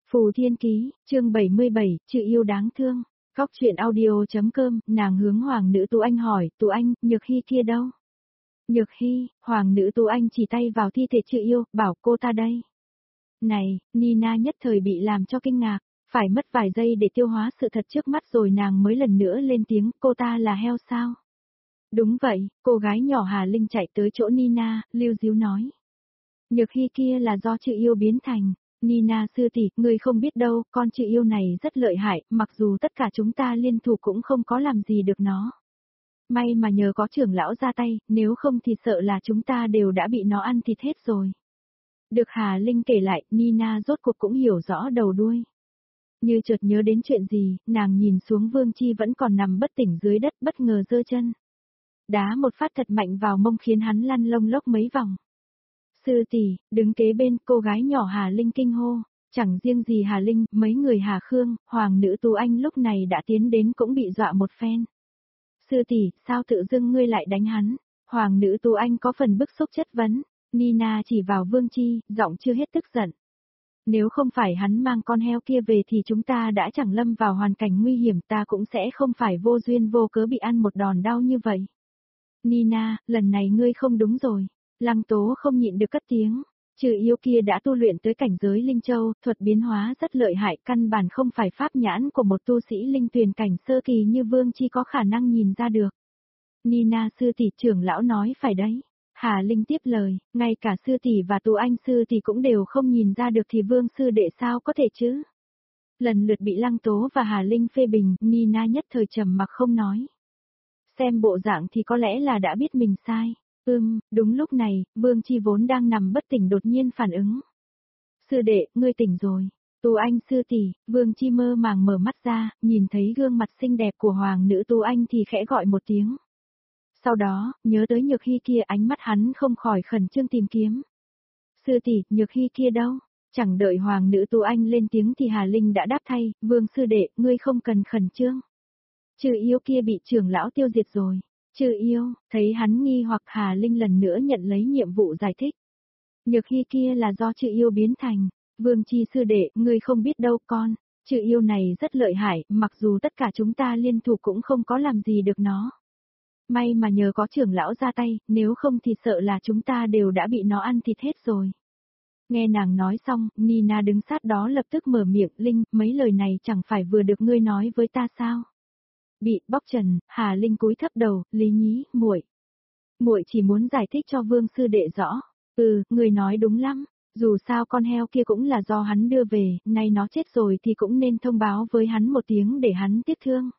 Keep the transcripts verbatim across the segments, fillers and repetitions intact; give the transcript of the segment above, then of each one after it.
Phù Thiên Ký, chương bảy mươi bảy, chữ yêu đáng thương. Cóc truyện audio.com, nàng hướng Hoàng nữ Tú Anh hỏi, Tú Anh, Nhược Hy kia đâu? Nhược Hy, Hoàng nữ Tú Anh chỉ tay vào thi thể chữ yêu, bảo cô ta đây. Này, Nina nhất thời bị làm cho kinh ngạc, phải mất vài giây để tiêu hóa sự thật trước mắt rồi nàng mới lần nữa lên tiếng, cô ta là heo sao? Đúng vậy, cô gái nhỏ Hà Linh chạy tới chỗ Nina, lưu díu nói. Nhược Hy kia là do chữ yêu biến thành. Nina sư tỷ, ngươi không biết đâu, con chữ yêu này rất lợi hại, mặc dù tất cả chúng ta liên thủ cũng không có làm gì được nó. May mà nhờ có trưởng lão ra tay, nếu không thì sợ là chúng ta đều đã bị nó ăn thịt hết rồi. Được Hà Linh kể lại, Nina rốt cuộc cũng hiểu rõ đầu đuôi. Như chợt nhớ đến chuyện gì, nàng nhìn xuống Vương Chi vẫn còn nằm bất tỉnh dưới đất, bất ngờ giơ chân. Đá một phát thật mạnh vào mông khiến hắn lăn lông lốc mấy vòng. Sư tỷ, đứng kế bên cô gái nhỏ Hà Linh kinh hô, chẳng riêng gì Hà Linh, mấy người Hà Khương, Hoàng nữ Tú Anh lúc này đã tiến đến cũng bị dọa một phen. Sư tỷ, sao tự dưng ngươi lại đánh hắn? Hoàng nữ Tú Anh có phần bức xúc chất vấn, Nina chỉ vào Vương Chi, giọng chưa hết tức giận. Nếu không phải hắn mang con heo kia về thì chúng ta đã chẳng lâm vào hoàn cảnh nguy hiểm, ta cũng sẽ không phải vô duyên vô cớ bị ăn một đòn đau như vậy. Nina, lần này ngươi không đúng rồi. Lăng Tố không nhịn được cất tiếng, chữ yêu kia đã tu luyện tới cảnh giới Linh Châu, thuật biến hóa rất lợi hại, căn bản không phải pháp nhãn của một tu sĩ linh tuyền cảnh sơ kỳ như Vương Chi có khả năng nhìn ra được. Nina sư tỷ, trưởng lão nói phải đấy. Hà Linh tiếp lời, ngay cả sư tỷ và Tú Anh sư tỷ cũng đều không nhìn ra được thì Vương sư đệ sao có thể chứ? Lần lượt bị Lăng Tố và Hà Linh phê bình, Nina nhất thời trầm mặc không nói. Xem bộ dạng thì có lẽ là đã biết mình sai. Ừm, đúng lúc này, Vương Chi vốn đang nằm bất tỉnh đột nhiên phản ứng. Sư đệ, ngươi tỉnh rồi. Tú Anh sư tỷ, Vương Chi mơ màng mở mắt ra, nhìn thấy gương mặt xinh đẹp của Hoàng nữ Tú Anh thì khẽ gọi một tiếng. Sau đó, nhớ tới Nhược Hy kia, ánh mắt hắn không khỏi khẩn trương tìm kiếm. Sư tỷ, Nhược Hy kia đâu? Chẳng đợi Hoàng nữ Tú Anh lên tiếng thì Hà Linh đã đáp thay, Vương sư đệ, ngươi không cần khẩn trương. Chữ yêu kia bị trưởng lão tiêu diệt rồi. Chữ yêu, thấy hắn nghi hoặc Hà Linh lần nữa nhận lấy nhiệm vụ giải thích. Nhược Hy kia là do chữ yêu biến thành. Vương Chi sư đệ, ngươi không biết đâu con, chữ yêu này rất lợi hại, mặc dù tất cả chúng ta liên thủ cũng không có làm gì được nó. May mà nhờ có trưởng lão ra tay, nếu không thì sợ là chúng ta đều đã bị nó ăn thịt hết rồi. Nghe nàng nói xong, Nina đứng sát đó lập tức mở miệng, Linh, mấy lời này chẳng phải vừa được ngươi nói với ta sao? Bị bóc trần, Hà Linh cúi thấp đầu, Lý Nhí, muội, muội chỉ muốn giải thích cho Vương sư đệ rõ. Ừ, người nói đúng lắm, dù sao con heo kia cũng là do hắn đưa về, nay nó chết rồi thì cũng nên thông báo với hắn một tiếng để hắn tiếc thương.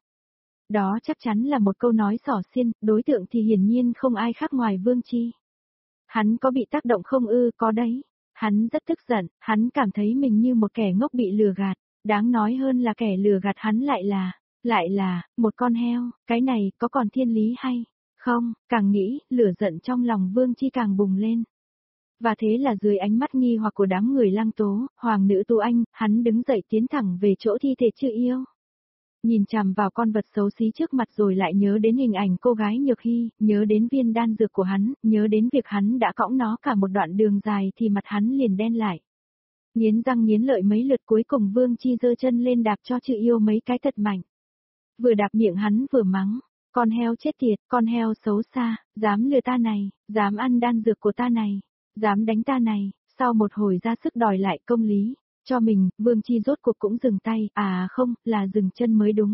Đó chắc chắn là một câu nói xỏ xiên, đối tượng thì hiển nhiên không ai khác ngoài Vương Chi. Hắn có bị tác động không ư? Có đấy. Hắn rất tức giận, hắn cảm thấy mình như một kẻ ngốc bị lừa gạt, đáng nói hơn là kẻ lừa gạt hắn lại là, lại là, một con heo, cái này có còn thiên lý hay không? Càng nghĩ, lửa giận trong lòng Vương Chi càng bùng lên. Và thế là dưới ánh mắt nghi hoặc của đám người Lăng Tố, Hoàng nữ Tú Anh, hắn đứng dậy tiến thẳng về chỗ thi thể chữ yêu. Nhìn chằm vào con vật xấu xí trước mặt rồi lại nhớ đến hình ảnh cô gái Nhược Hy, nhớ đến viên đan dược của hắn, nhớ đến việc hắn đã cõng nó cả một đoạn đường dài thì mặt hắn liền đen lại. Nghiến răng nghiến lợi mấy lượt cuối cùng Vương Chi giơ chân lên đạp cho chữ yêu mấy cái thật mạnh. Vừa đạp miệng hắn vừa mắng, con heo chết tiệt, con heo xấu xa, dám lừa ta này, dám ăn đan dược của ta này, dám đánh ta này, sau một hồi ra sức đòi lại công lý. Cho mình, Vương Chi rốt cuộc cũng dừng tay, à không, là dừng chân mới đúng.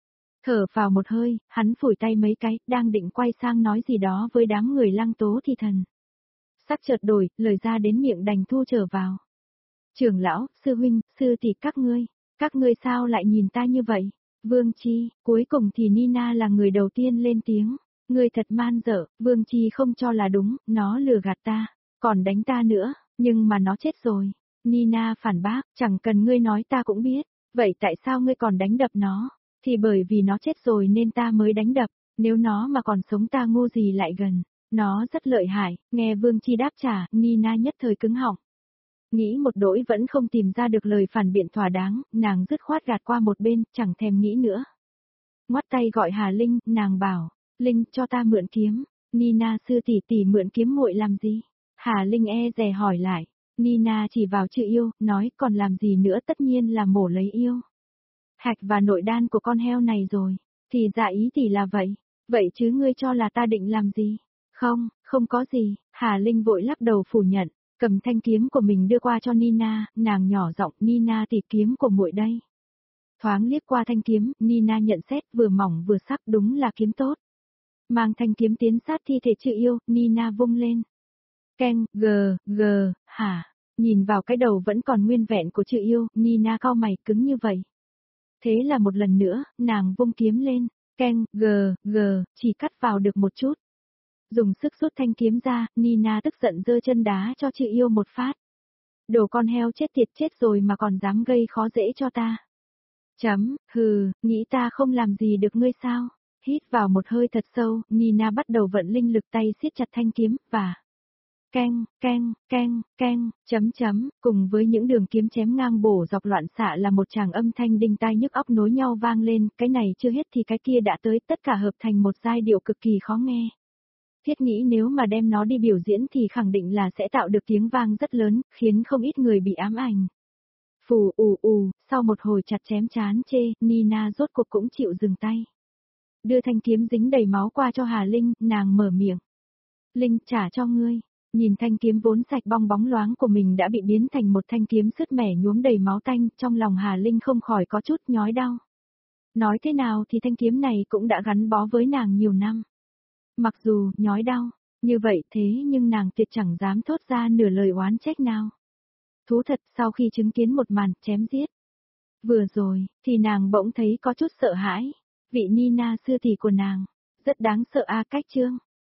Thở vào một hơi, hắn phủi tay mấy cái, đang định quay sang nói gì đó với đám người Lăng Tố thì thần. Sắc chợt đổi, lời ra đến miệng đành thu trở vào. Trưởng lão, sư huynh, sư tỷ các ngươi, các ngươi sao lại nhìn ta như vậy? Vương Chi, cuối cùng thì Nina là người đầu tiên lên tiếng. Ngươi thật man dở, Vương Chi không cho là đúng, nó lừa gạt ta, còn đánh ta nữa, nhưng mà nó chết rồi. Nina phản bác, chẳng cần ngươi nói ta cũng biết, vậy tại sao ngươi còn đánh đập nó? Thì bởi vì nó chết rồi nên ta mới đánh đập, nếu nó mà còn sống ta ngu gì lại gần, nó rất lợi hại, nghe Vương Chi đáp trả, Nina nhất thời cứng họng. Nghĩ một đỗi vẫn không tìm ra được lời phản biện thỏa đáng, nàng dứt khoát gạt qua một bên, chẳng thèm nghĩ nữa. Ngoắt tay gọi Hà Linh, nàng bảo, Linh cho ta mượn kiếm, Nina sư tỷ tỷ mượn kiếm muội làm gì? Hà Linh e dè hỏi lại. Nina chỉ vào chữ yêu, nói còn làm gì nữa, tất nhiên là mổ lấy yêu. Hạch và nội đan của con heo này rồi, thì dạ ý tỷ là vậy, vậy chứ ngươi cho là ta định làm gì? Không, không có gì, Hà Linh vội lắc đầu phủ nhận, cầm thanh kiếm của mình đưa qua cho Nina, nàng nhỏ giọng, Nina tỷ, kiếm của muội đây. Thoáng liếc qua thanh kiếm, Nina nhận xét, vừa mỏng vừa sắc, đúng là kiếm tốt. Mang thanh kiếm tiến sát thi thể chữ yêu, Nina vung lên. Keng, gờ, gờ, hả? Nhìn vào cái đầu vẫn còn nguyên vẹn của chữ yêu, Nina cau mày, cứng như vậy. Thế là một lần nữa, nàng vung kiếm lên, keng, gờ, gờ, chỉ cắt vào được một chút. Dùng sức rút thanh kiếm ra, Nina tức giận giơ chân đá cho chữ yêu một phát. Đồ con heo chết tiệt, chết rồi mà còn dám gây khó dễ cho ta. Chấm, hừ, nghĩ ta không làm gì được ngươi sao? Hít vào một hơi thật sâu, Nina bắt đầu vận linh lực, tay siết chặt thanh kiếm, và keng, keng, keng, keng, chấm chấm, cùng với những đường kiếm chém ngang bổ dọc loạn xạ là một tràng âm thanh đinh tai nhức óc nối nhau vang lên, cái này chưa hết thì cái kia đã tới, tất cả hợp thành một giai điệu cực kỳ khó nghe. Thiết nghĩ nếu mà đem nó đi biểu diễn thì khẳng định là sẽ tạo được tiếng vang rất lớn, khiến không ít người bị ám ảnh. Phù ù ù, sau một hồi chặt chém chán chê, Nina rốt cuộc cũng chịu dừng tay. Đưa thanh kiếm dính đầy máu qua cho Hà Linh, nàng mở miệng. Linh, trả cho ngươi. Nhìn thanh kiếm vốn sạch bong bóng loáng của mình đã bị biến thành một thanh kiếm sứt mẻ nhuốm đầy máu tanh, trong lòng Hà Linh không khỏi có chút nhói đau. Nói thế nào thì thanh kiếm này cũng đã gắn bó với nàng nhiều năm. Mặc dù nhói đau, như vậy thế nhưng nàng tuyệt chẳng dám thốt ra nửa lời oán trách nào. Thú thật, sau khi chứng kiến một màn chém giết vừa rồi, thì nàng bỗng thấy có chút sợ hãi. Vị Nina sư tỷ của nàng, rất đáng sợ a. Cách chương